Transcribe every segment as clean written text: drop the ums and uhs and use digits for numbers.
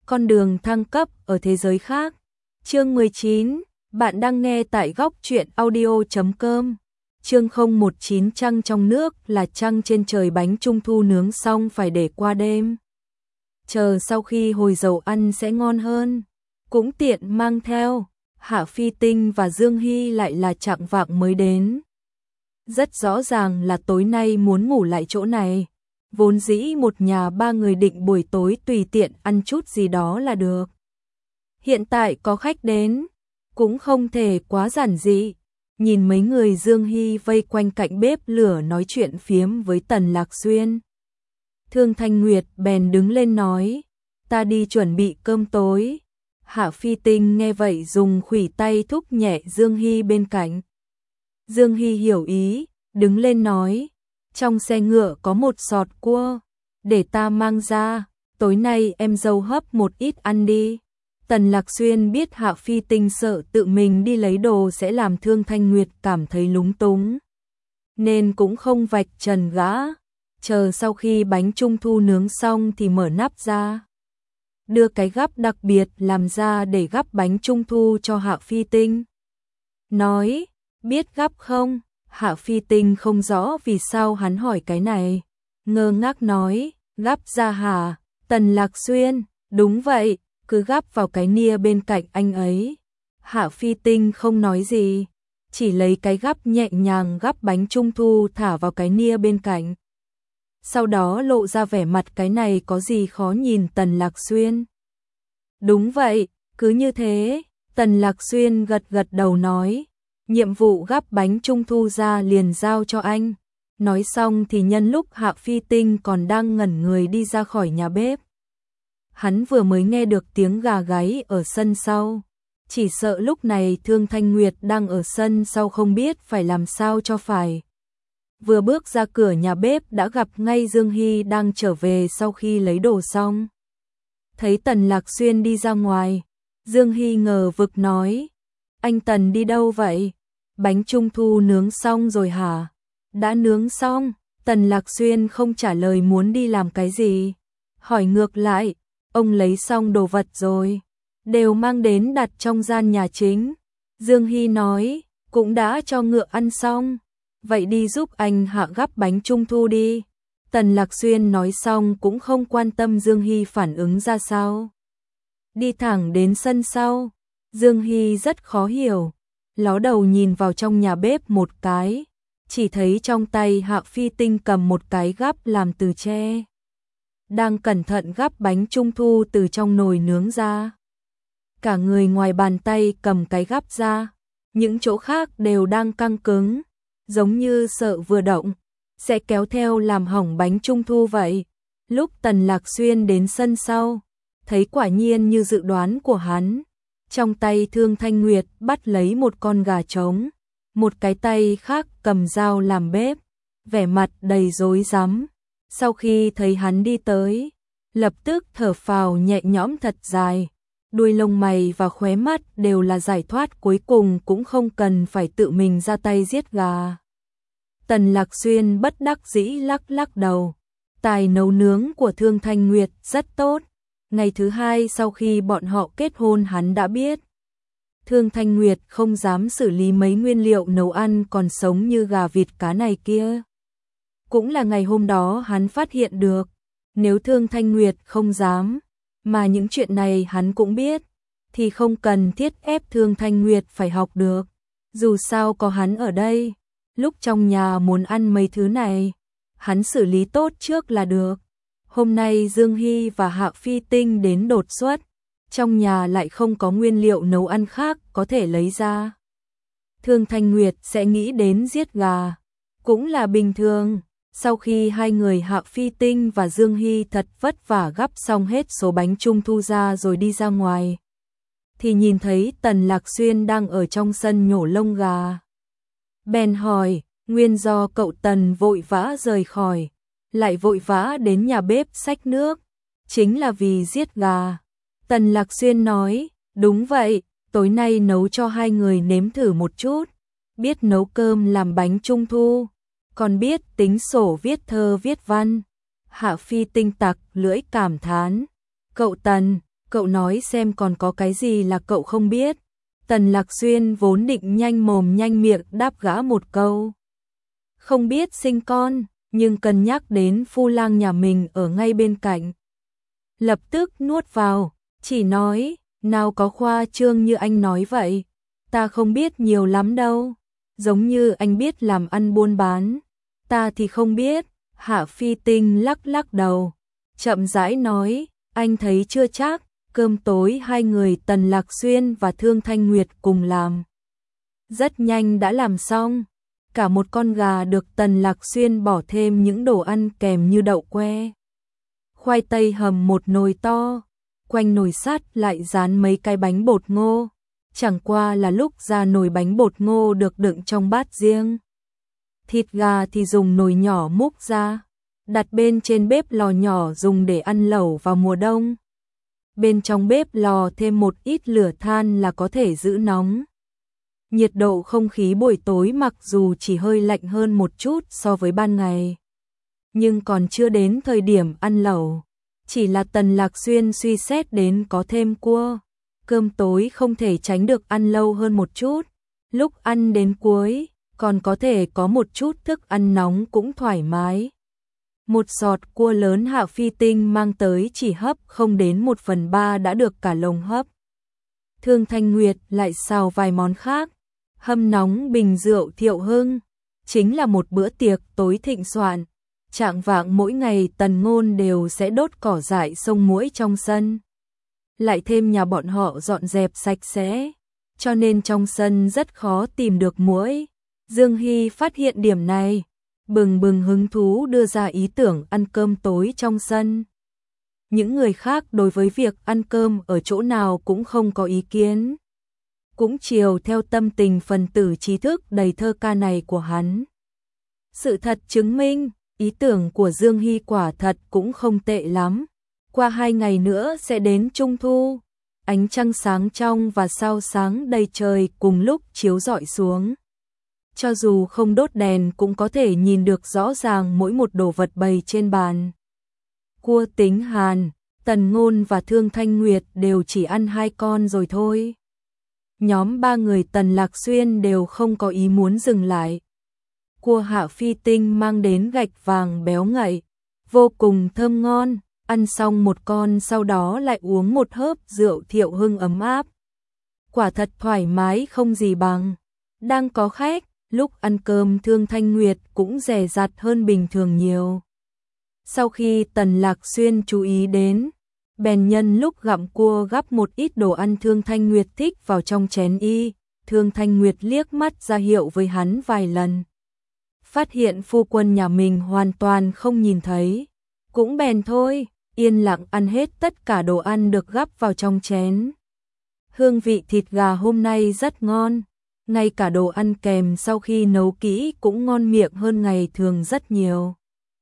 Con đường thăng cấp ở thế giới khác. Chương 19, bạn đang nghe tại góc truyện audio.com. Chương 019 trăng trong nước là trăng trên trời, bánh trung thu nướng xong phải để qua đêm. Chờ sau khi hồi dầu ăn sẽ ngon hơn. Cũng tiện mang theo. Hạ Phi Tinh và Dương Hy lại là chạng vạng mới đến. Rất rõ ràng là tối nay muốn ngủ lại chỗ này. Vốn dĩ một nhà ba người định buổi tối tùy tiện ăn chút gì đó là được. Hiện tại có khách đến, cũng không thể quá giản dị. Nhìn mấy người Dương Hy vây quanh cạnh bếp lửa nói chuyện phiếm với Tần Lạc Xuyên. Thương Thanh Nguyệt bèn đứng lên nói, ta đi chuẩn bị cơm tối. Hạ Phi Tinh nghe vậy dùng khuỷu tay thúc nhẹ Dương Hy bên cạnh. Dương Hy hiểu ý, đứng lên nói, trong xe ngựa có một sọt cua, để ta mang ra, tối nay em dâu hấp một ít ăn đi. Tần Lạc Xuyên biết Hạ Phi Tinh sợ tự mình đi lấy đồ sẽ làm Thương Thanh Nguyệt cảm thấy lúng túng, nên cũng không vạch trần gã, chờ sau khi bánh trung thu nướng xong thì mở nắp ra. Đưa cái gắp đặc biệt làm ra để gắp bánh trung thu cho Hạ Phi Tinh. Nói, biết gắp không? Hạ Phi Tinh không rõ vì sao hắn hỏi cái này. Ngơ ngác nói, gắp ra hả? Tần Lạc Xuyên, đúng vậy, cứ gắp vào cái nia bên cạnh anh ấy. Hạ Phi Tinh không nói gì, chỉ lấy cái gắp nhẹ nhàng gắp bánh trung thu thả vào cái nia bên cạnh. Sau đó lộ ra vẻ mặt cái này có gì khó nhìn Tần Lạc Xuyên. Đúng vậy, cứ như thế, Tần Lạc Xuyên gật gật đầu nói, nhiệm vụ gắp bánh trung thu ra liền giao cho anh. Nói xong thì nhân lúc Hạ Phi Tinh còn đang ngẩn người đi ra khỏi nhà bếp. Hắn vừa mới nghe được tiếng gà gáy ở sân sau, chỉ sợ lúc này Thương Thanh Nguyệt đang ở sân sau không biết phải làm sao cho phải. Vừa bước ra cửa nhà bếp đã gặp ngay Dương Hy đang trở về sau khi lấy đồ xong. Thấy Tần Lạc Xuyên đi ra ngoài, Dương Hy ngờ vực nói, anh Tần đi đâu vậy? Bánh trung thu nướng xong rồi hả? Đã nướng xong. Tần Lạc Xuyên không trả lời muốn đi làm cái gì. Hỏi ngược lại, ông lấy xong đồ vật rồi, đều mang đến đặt trong gian nhà chính. Dương Hy nói, cũng đã cho ngựa ăn xong. Vậy đi giúp anh Hạ gắp bánh trung thu đi. Tần Lạc Xuyên nói xong cũng không quan tâm Dương Hy phản ứng ra sao. Đi thẳng đến sân sau. Dương Hy rất khó hiểu, ló đầu nhìn vào trong nhà bếp một cái, chỉ thấy trong tay Hạ Phi Tinh cầm một cái gắp làm từ tre, đang cẩn thận gắp bánh trung thu từ trong nồi nướng ra. Cả người ngoài bàn tay cầm cái gắp ra, những chỗ khác đều đang căng cứng, giống như sợ vừa động sẽ kéo theo làm hỏng bánh trung thu vậy. Lúc Tần Lạc Xuyên đến sân sau, thấy quả nhiên như dự đoán của hắn. Trong tay Thương Thanh Nguyệt bắt lấy một con gà trống, một cái tay khác cầm dao làm bếp, vẻ mặt đầy rối rắm. Sau khi thấy hắn đi tới, lập tức thở phào nhẹ nhõm thật dài, đuôi lông mày và khóe mắt đều là giải thoát, cuối cùng cũng không cần phải tự mình ra tay giết gà. Tần Lạc Xuyên bất đắc dĩ lắc lắc đầu, tài nấu nướng của Thương Thanh Nguyệt rất tốt. Ngày thứ hai sau khi bọn họ kết hôn hắn đã biết. Thương Thanh Nguyệt không dám xử lý mấy nguyên liệu nấu ăn còn sống như gà vịt cá này kia. Cũng là ngày hôm đó hắn phát hiện được, nếu Thương Thanh Nguyệt không dám, mà những chuyện này hắn cũng biết, thì không cần thiết ép Thương Thanh Nguyệt phải học được. Dù sao có hắn ở đây, lúc trong nhà muốn ăn mấy thứ này, hắn xử lý tốt trước là được. Hôm nay Dương Hy và Hạ Phi Tinh đến đột xuất, trong nhà lại không có nguyên liệu nấu ăn khác có thể lấy ra. Thương Thanh Nguyệt sẽ nghĩ đến giết gà, cũng là bình thường. Sau khi hai người Hạ Phi Tinh và Dương Hy thật vất vả gắp xong hết số bánh trung thu ra rồi đi ra ngoài, thì nhìn thấy Tần Lạc Xuyên đang ở trong sân nhổ lông gà. Bèn hỏi, nguyên do cậu Tần vội vã rời khỏi, lại vội vã đến nhà bếp xách nước, chính là vì giết gà. Tần Lạc Xuyên nói, đúng vậy, tối nay nấu cho hai người nếm thử một chút, biết nấu cơm làm bánh trung thu, còn biết tính sổ viết thơ viết văn. Hạ Phi Tinh tặc lưỡi cảm thán, cậu Tần, cậu nói xem còn có cái gì là cậu không biết. Tần Lạc Xuyên vốn định nhanh mồm nhanh miệng đáp gã một câu. Không biết sinh con, nhưng cân nhắc đến phu lang nhà mình ở ngay bên cạnh. Lập tức nuốt vào, chỉ nói, nào có khoa trương như anh nói vậy. Ta không biết nhiều lắm đâu, giống như anh biết làm ăn buôn bán. Ta thì không biết. Hạ Phi Tinh lắc lắc đầu, chậm rãi nói, anh thấy chưa chắc. Cơm tối hai người Tần Lạc Xuyên và Thương Thanh Nguyệt cùng làm. Rất nhanh đã làm xong. Cả một con gà được Tần Lạc Xuyên bỏ thêm những đồ ăn kèm như đậu que, khoai tây hầm một nồi to, quanh nồi sắt lại dán mấy cái bánh bột ngô. Chẳng qua là lúc ra nồi bánh bột ngô được đựng trong bát riêng. Thịt gà thì dùng nồi nhỏ múc ra, đặt bên trên bếp lò nhỏ dùng để ăn lẩu vào mùa đông. Bên trong bếp lò thêm một ít lửa than là có thể giữ nóng. Nhiệt độ không khí buổi tối mặc dù chỉ hơi lạnh hơn một chút so với ban ngày, nhưng còn chưa đến thời điểm ăn lẩu. Chỉ là Tần Lạc Xuyên suy xét đến có thêm cua, cơm tối không thể tránh được ăn lâu hơn một chút. Lúc ăn đến cuối, còn có thể có một chút thức ăn nóng cũng thoải mái. Một sọt cua lớn Hạ Phi Tinh mang tới chỉ hấp không đến 1/3 đã được cả lồng hấp. Thương Thanh Nguyệt lại xào vài món khác, hâm nóng bình rượu Thiệu Hưng, chính là một bữa tiệc tối thịnh soạn. Chạng vạng mỗi ngày Tần Ngôn đều sẽ đốt cỏ dại sông muỗi trong sân. Lại thêm nhà bọn họ dọn dẹp sạch sẽ, cho nên trong sân rất khó tìm được muỗi. Dương Hy phát hiện điểm này, bừng bừng hứng thú đưa ra ý tưởng ăn cơm tối trong sân. Những người khác đối với việc ăn cơm ở chỗ nào cũng không có ý kiến, cũng chiều theo tâm tình phần tử trí thức đầy thơ ca này của hắn. Sự thật chứng minh, ý tưởng của Dương Hy quả thật cũng không tệ lắm. Qua 2 ngày nữa sẽ đến Trung Thu, ánh trăng sáng trong và sao sáng đầy trời cùng lúc chiếu rọi xuống. Cho dù không đốt đèn cũng có thể nhìn được rõ ràng mỗi một đồ vật bày trên bàn. Cua Tính Hàn, Tần Ngôn và Thương Thanh Nguyệt đều chỉ ăn 2 con rồi thôi. Nhóm 3 người Tần Lạc Xuyên đều không có ý muốn dừng lại. Cua Hạ Phi Tinh mang đến gạch vàng béo ngậy, vô cùng thơm ngon. Ăn xong một con sau đó lại uống một hớp rượu Thiệu Hưng ấm áp. Quả thật thoải mái không gì bằng. Đang có khách, lúc ăn cơm Thương Thanh Nguyệt cũng dè dặt hơn bình thường nhiều. Sau khi Tần Lạc Xuyên chú ý đến, bèn nhân lúc gặm cua gắp một ít đồ ăn Thương Thanh Nguyệt thích vào trong chén y. Thương Thanh Nguyệt liếc mắt ra hiệu với hắn vài lần. Phát hiện phu quân nhà mình hoàn toàn không nhìn thấy, cũng bèn thôi, yên lặng ăn hết tất cả đồ ăn được gắp vào trong chén. Hương vị thịt gà hôm nay rất ngon, ngay cả đồ ăn kèm sau khi nấu kỹ cũng ngon miệng hơn ngày thường rất nhiều.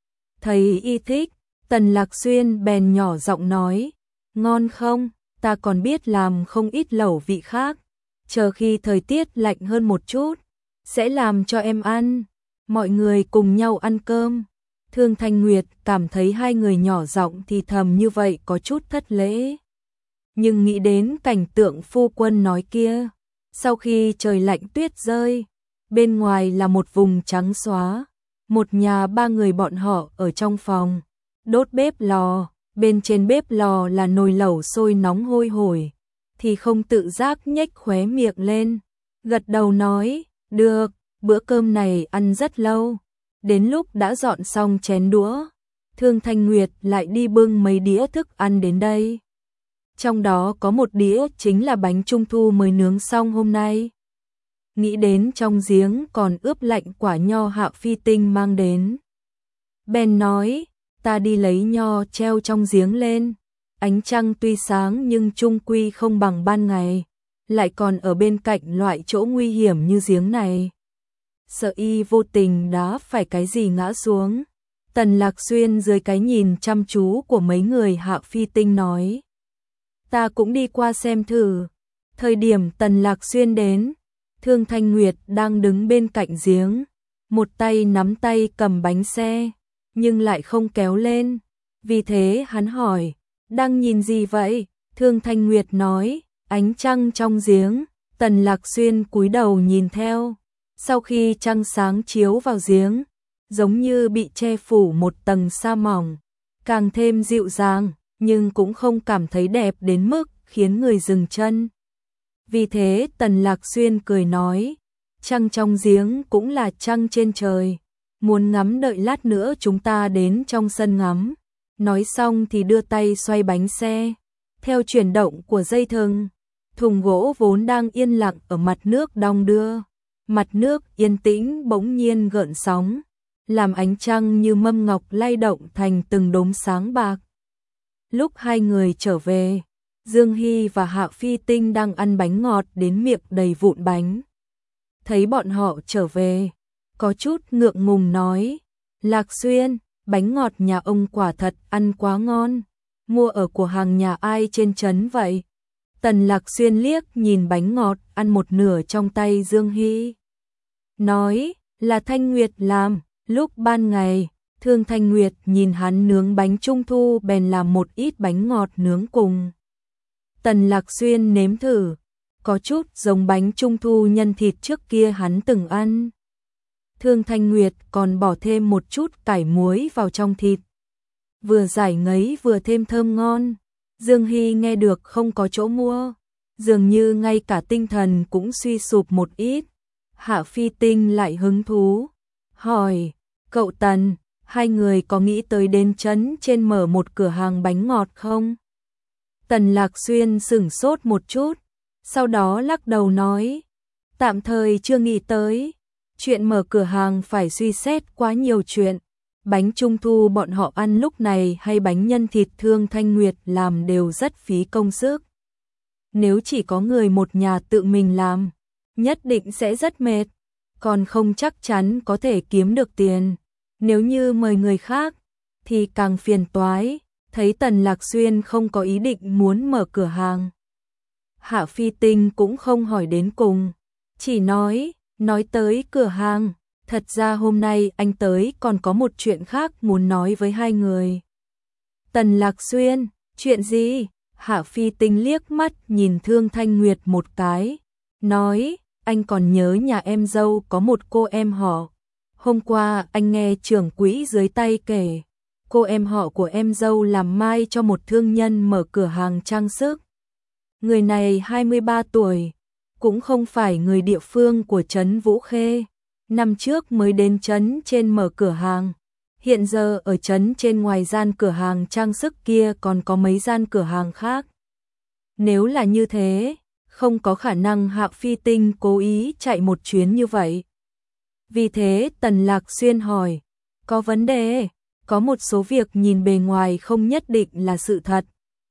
Thấy y thích, Tần Lạc Xuyên bèn nhỏ giọng nói, ngon không, ta còn biết làm không ít lẩu vị khác, chờ khi thời tiết lạnh hơn một chút, sẽ làm cho em ăn. Mọi người cùng nhau ăn cơm. Thương Thanh Nguyệt cảm thấy hai người nhỏ giọng thì thầm như vậy có chút thất lễ. Nhưng nghĩ đến cảnh tượng phu quân nói kia, sau khi trời lạnh tuyết rơi, bên ngoài là một vùng trắng xóa, một nhà 3 người bọn họ ở trong phòng, đốt bếp lò, bên trên bếp lò là nồi lẩu sôi nóng hôi hổi, thì không tự giác nhếch khóe miệng lên, gật đầu nói, được, bữa cơm này ăn rất lâu. Đến lúc đã dọn xong chén đũa, Thương Thanh Nguyệt lại đi bưng mấy đĩa thức ăn đến đây. Trong đó có một đĩa chính là bánh trung thu mới nướng xong hôm nay. Nghĩ đến trong giếng còn ướp lạnh quả nho Hạ Phi Tinh mang đến. Bèn nói, ta đi lấy nho treo trong giếng lên. Ánh trăng tuy sáng nhưng chung quy không bằng ban ngày, lại còn ở bên cạnh loại chỗ nguy hiểm như giếng này. Sợ y vô tình đá phải cái gì ngã xuống. Tần Lạc Xuyên dưới cái nhìn chăm chú của mấy người Hạ Phi Tinh nói, ta cũng đi qua xem thử. Thời điểm Tần Lạc Xuyên đến, Thương Thanh Nguyệt đang đứng bên cạnh giếng, một tay nắm tay cầm bánh xe, nhưng lại không kéo lên. Vì thế hắn hỏi, đang nhìn gì vậy? Thương Thanh Nguyệt nói, ánh trăng trong giếng. Tần Lạc Xuyên cúi đầu nhìn theo. Sau khi trăng sáng chiếu vào giếng, giống như bị che phủ một tầng sa mỏng, càng thêm dịu dàng, nhưng cũng không cảm thấy đẹp đến mức khiến người dừng chân. Vì thế Tần Lạc Xuyên cười nói, trăng trong giếng cũng là trăng trên trời, muốn ngắm đợi lát nữa chúng ta đến trong sân ngắm. Nói xong thì đưa tay xoay bánh xe, theo chuyển động của dây thừng, thùng gỗ vốn đang yên lặng ở mặt nước đong đưa. Mặt nước yên tĩnh bỗng nhiên gợn sóng, làm ánh trăng như mâm ngọc lay động thành từng đốm sáng bạc. Lúc hai người trở về, Dương Hy và Hạ Phi Tinh đang ăn bánh ngọt đến miệng đầy vụn bánh. Thấy bọn họ trở về, có chút ngượng ngùng nói, Lạc Xuyên, bánh ngọt nhà ông quả thật ăn quá ngon, mua ở của hàng nhà ai trên trấn vậy? Tần Lạc Xuyên liếc nhìn bánh ngọt ăn một nửa trong tay Dương Hy, nói là Thanh Nguyệt làm. Lúc ban ngày, Thương Thanh Nguyệt nhìn hắn nướng bánh trung thu bèn làm một ít bánh ngọt nướng cùng. Tần Lạc Xuyên nếm thử, có chút giống bánh trung thu nhân thịt trước kia hắn từng ăn. Thương Thanh Nguyệt còn bỏ thêm một chút cải muối vào trong thịt, vừa giải ngấy vừa thêm thơm ngon. Dương Hy nghe được không có chỗ mua, dường như ngay cả tinh thần cũng suy sụp một ít. Hạ Phi Tinh lại hứng thú, hỏi, cậu Tần, hai người có nghĩ tới đến trấn trên mở một cửa hàng bánh ngọt không? Tần Lạc Xuyên sửng sốt một chút, sau đó lắc đầu nói, tạm thời chưa nghĩ tới, chuyện mở cửa hàng phải suy xét quá nhiều chuyện. Bánh trung thu bọn họ ăn lúc này hay bánh nhân thịt Thương Thanh Nguyệt làm đều rất phí công sức. Nếu chỉ có người một nhà tự mình làm, nhất định sẽ rất mệt, còn không chắc chắn có thể kiếm được tiền. Nếu như mời người khác, thì càng phiền toái. Thấy Tần Lạc Xuyên không có ý định muốn mở cửa hàng, Hạ Phi Tinh cũng không hỏi đến cùng, chỉ nói tới cửa hàng, thật ra hôm nay anh tới còn có một chuyện khác muốn nói với hai người. Tần Lạc Xuyên, chuyện gì? Hạ Phi Tinh liếc mắt nhìn Thương Thanh Nguyệt một cái, nói, anh còn nhớ nhà em dâu có một cô em họ. Hôm qua anh nghe trưởng quỹ dưới tay kể, cô em họ của em dâu làm mai cho một thương nhân mở cửa hàng trang sức. Người này 23 tuổi, cũng không phải người địa phương của trấn Vũ Khê. Năm trước mới đến trấn trên mở cửa hàng. Hiện giờ ở trấn trên ngoài gian cửa hàng trang sức kia còn có mấy gian cửa hàng khác. Nếu là như thế, không có khả năng Hạ Phi Tinh cố ý chạy một chuyến như vậy. Vì thế Tần Lạc Xuyên hỏi, có vấn đề, có một số việc nhìn bề ngoài không nhất định là sự thật.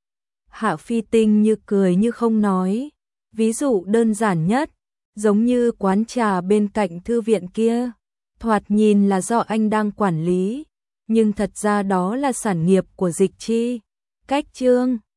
Hạ Phi Tinh như cười như không nói, ví dụ đơn giản nhất, giống như quán trà bên cạnh thư viện kia, thoạt nhìn là do anh đang quản lý, nhưng thật ra đó là sản nghiệp của Dịch Chi. Cách Trương